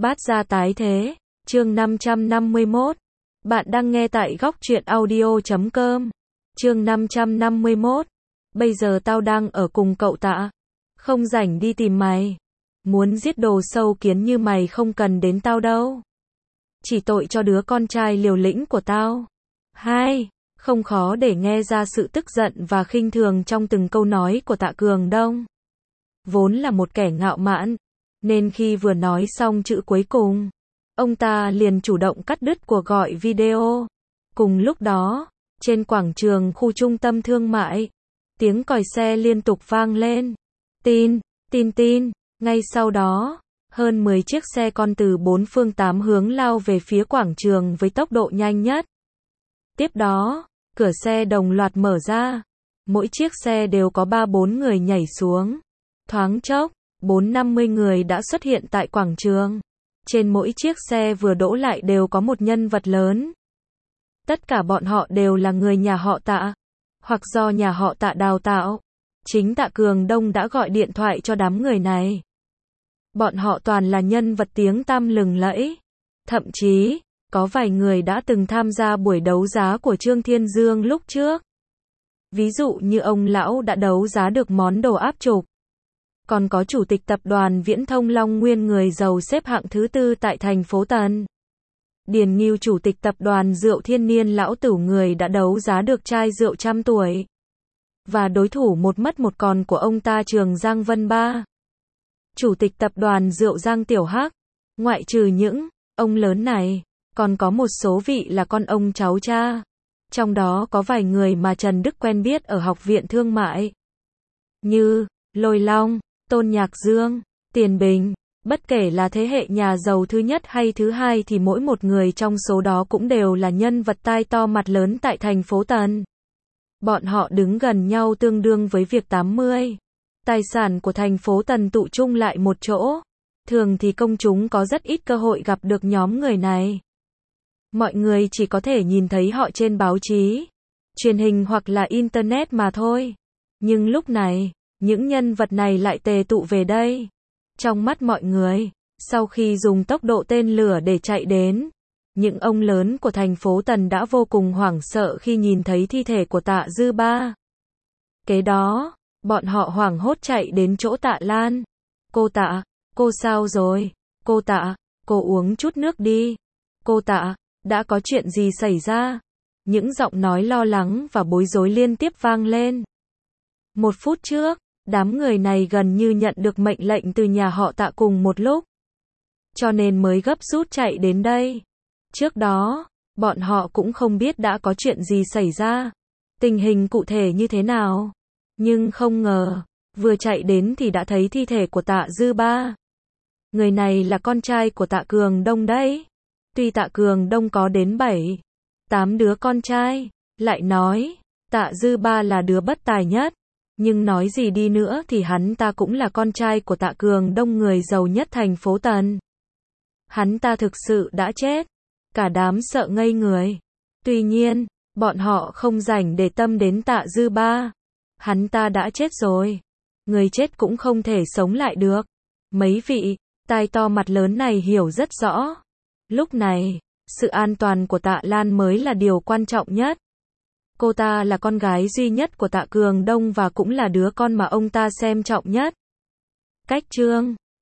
Bát gia tái thế, chương 551. Bạn đang nghe tại góc truyện audio.com. Chương 551. Bây giờ tao đang ở cùng cậu Tạ. Không rảnh đi tìm mày. Muốn giết đồ sâu kiến như mày không cần đến tao đâu. Chỉ tội cho đứa con trai liều lĩnh của tao. Hai, không khó để nghe ra sự tức giận và khinh thường trong từng câu nói của Tạ Cường Đông. Vốn là một kẻ ngạo mạn, nên khi vừa nói xong chữ cuối cùng, ông ta liền chủ động cắt đứt cuộc gọi video. Cùng lúc đó, trên quảng trường khu trung tâm thương mại, tiếng còi xe liên tục vang lên. Tin, tin tin, ngay sau đó, hơn 10 chiếc xe con từ 4 phương 8 hướng lao về phía quảng trường với tốc độ nhanh nhất. Tiếp đó, cửa xe đồng loạt mở ra. Mỗi chiếc xe đều có 3-4 người nhảy xuống. Thoáng chốc, 40-50 người đã xuất hiện tại quảng trường. Trên mỗi chiếc xe vừa đỗ lại đều có một nhân vật lớn. Tất cả bọn họ đều là người nhà họ Tạ, hoặc do nhà họ Tạ đào tạo. Chính Tạ Cường Đông đã gọi điện thoại cho đám người này. Bọn họ toàn là nhân vật tiếng tăm lừng lẫy. Thậm chí, có vài người đã từng tham gia buổi đấu giá của Trương Thiên Dương lúc trước. Ví dụ như ông lão đã đấu giá được món đồ áp trục. Còn có chủ tịch tập đoàn Viễn thông Long Nguyên, người giàu xếp hạng thứ 4 tại thành phố Tân. Điền Ngưu, chủ tịch tập đoàn rượu Thiên Niên Lão Tửu, người đã đấu giá được chai rượu 100 tuổi. Và đối thủ một mất một còn của ông ta Trường Giang Vân Ba, chủ tịch tập đoàn rượu Giang Tiểu Hắc. Ngoại trừ những ông lớn này, còn có một số vị là con ông cháu cha. Trong đó có vài người mà Trần Đức quen biết ở học viện thương mại. Như Lôi Long, Tôn Nhạc Dương, Tiền Bình. Bất kể là thế hệ nhà giàu thứ nhất hay thứ hai thì mỗi một người trong số đó cũng đều là nhân vật tai to mặt lớn tại thành phố Tân. Bọn họ đứng gần nhau tương đương với việc 80. Tài sản của thành phố Tân tụ chung lại một chỗ. Thường thì công chúng có rất ít cơ hội gặp được nhóm người này. Mọi người chỉ có thể nhìn thấy họ trên báo chí, truyền hình hoặc là internet mà thôi. Nhưng lúc này, những nhân vật này lại tề tụ về đây. Trong mắt mọi người, sau khi dùng tốc độ tên lửa để chạy đến, những ông lớn của thành phố Tân đã vô cùng hoảng sợ khi nhìn thấy thi thể của Tạ Dư Ba. Kế đó, bọn họ hoảng hốt chạy đến chỗ Tạ Lan. Cô Tạ, cô sao rồi? Cô Tạ, cô uống chút nước đi. Cô Tạ, đã có chuyện gì xảy ra? Những giọng nói lo lắng và bối rối liên tiếp vang lên. 1 phút trước, đám người này gần như nhận được mệnh lệnh từ nhà họ Tạ cùng một lúc, cho nên mới gấp rút chạy đến đây. Trước đó, bọn họ cũng không biết đã có chuyện gì xảy ra, tình hình cụ thể như thế nào. Nhưng không ngờ, vừa chạy đến thì đã thấy thi thể của Tạ Dư Ba. Người này là con trai của Tạ Cường Đông đấy. Tuy Tạ Cường Đông có đến 7-8 đứa con trai, lại nói Tạ Dư Ba là đứa bất tài nhất. Nhưng nói gì đi nữa thì hắn ta cũng là con trai của Tạ Cường Đông, người giàu nhất thành phố Tân. Hắn ta thực sự đã chết. Cả đám sợ ngây người. Tuy nhiên, bọn họ không rảnh để tâm đến Tạ Dư Ba. Hắn ta đã chết rồi. Người chết cũng không thể sống lại được. Mấy vị tai to mặt lớn này hiểu rất rõ. Lúc này, sự an toàn của Tạ Lan mới là điều quan trọng nhất. Cô ta là con gái duy nhất của Tạ Cường Đông và cũng là đứa con mà ông ta xem trọng nhất. Cách chương